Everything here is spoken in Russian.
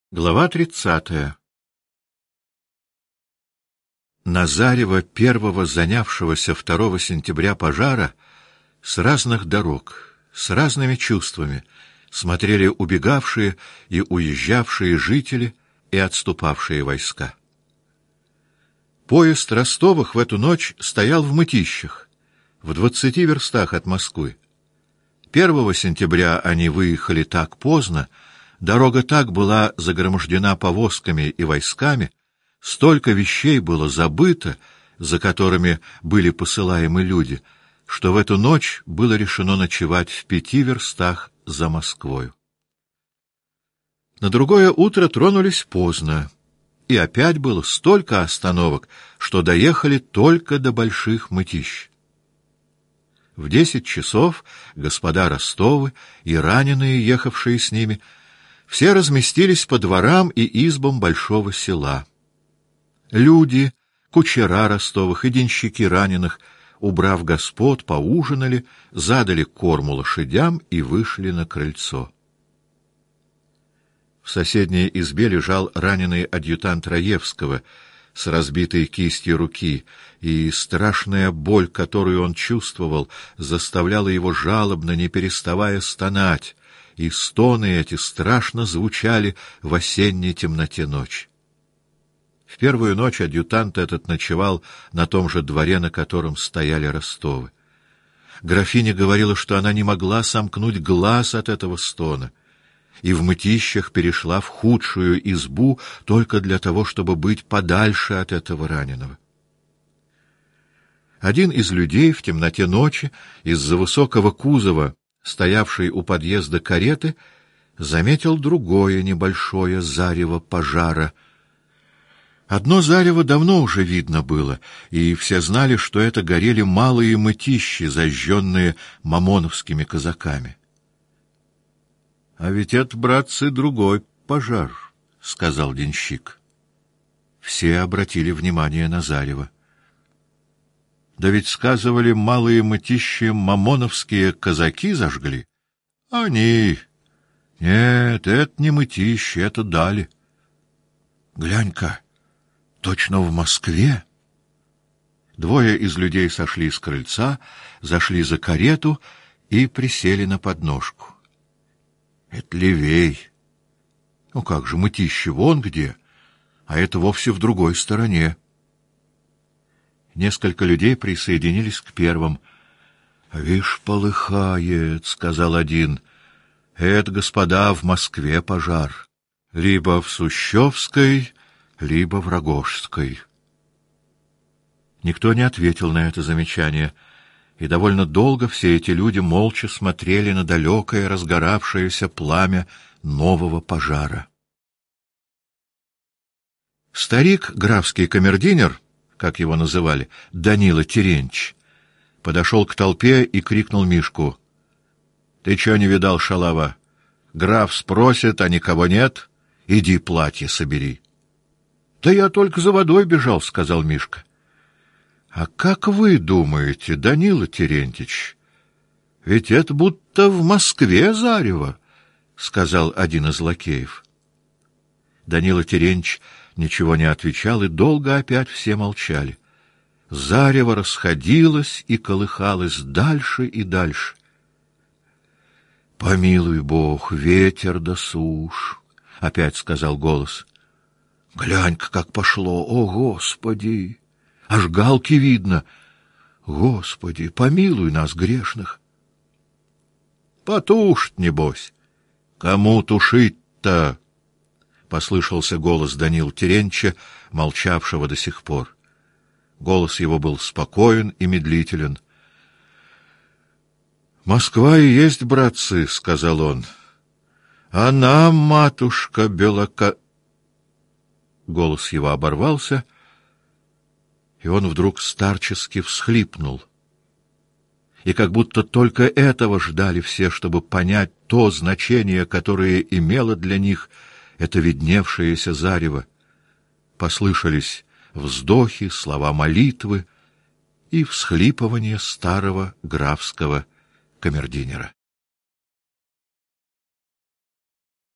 Глава 30. На зарево первого занявшегося 2 сентября пожара с разных дорог, с разными чувствами смотрели убегавшие и уезжавшие жители и отступавшие войска. Поезд Ростовых в эту ночь стоял в Мытищах, в 20 верстах от Москвы. 1 сентября они выехали так поздно, дорога так была загромождена повозками и войсками, столько вещей было забыто, за которыми были посылаемы люди, что в эту ночь было решено ночевать в 5 верстах за Москвою. На другое утро тронулись поздно, и опять было столько остановок, что доехали только до Больших Мытищ. В 10 часов господа Ростовы и раненые, ехавшие с ними, все разместились по дворам и избам большого села. Люди, кучера Ростовых и денщики раненых, убрав господ, поужинали, задали корму лошадям и вышли на крыльцо. В соседней избе лежал раненый адъютант Раевского с разбитой кистью руки, и страшная боль, которую он чувствовал, заставляла его жалобно, не переставая, стонать, и стоны эти страшно звучали в осенней темноте ночи. В первую ночь адъютант этот ночевал на том же дворе, на котором стояли Ростовы. Графиня говорила, что она не могла сомкнуть глаз от этого стона, и в Мытищах перешла в худшую избу только для того, чтобы быть подальше от этого раненого. Один из людей в темноте ночи из-за высокого кузова, стоявший у подъезда кареты, заметил другое небольшое зарево пожара. Одно зарево давно уже видно было, и все знали, что это горели малые Мытищи, зажженные мамоновскими казаками. — А ведь это, братцы, другой пожар, — сказал денщик. Все обратили внимание на зарево. Да ведь, сказывали, малые Мытищи мамоновские казаки зажгли. Они... Нет, это не Мытищи, это дали. Глянь-ка, точно в Москве. Двое из людей сошли с крыльца, зашли за карету и присели на подножку. Это левей. Ну как же, Мытищи вон где, а это вовсе в другой стороне. Несколько людей присоединились к первым. — Вишь, полыхает, — сказал один. — Это, господа, в Москве пожар. Либо в Сущевской, либо в Рогожской. Никто не ответил на это замечание, и довольно долго все эти люди молча смотрели на далекое разгоравшееся пламя нового пожара. Старик, графский камердинер, как его называли, Данила Терентьич, подошел к толпе и крикнул Мишку: — Ты чё не видал, шалава? Граф спросит, а никого нет? Иди платье собери. — Да я только за водой бежал, — сказал Мишка. — А как вы думаете, Данила Терентьич, ведь это будто в Москве зарево, — сказал один из лакеев. Данила Терентьич ничего не отвечал, и долго опять все молчали. Зарево расходилось и колыхалось дальше и дальше. — Помилуй Бог, ветер да сушь, — опять сказал голос. — Глянь-ка, как пошло, о, Господи! Аж галки видно. Господи, помилуй нас, грешных. — Потушит, небось. — Кому тушить-то? — послышался голос Данила Терентьича, молчавшего до сих пор. Голос его был спокоен и медлителен. — Москва и есть, братцы, — сказал он. — А нам, матушка Белока... Голос его оборвался, и он вдруг старчески всхлипнул. И как будто только этого ждали все, чтобы понять то значение, которое имело для них это видневшееся зарево. Послышались вздохи, слова молитвы и всхлипывание старого графского камердинера.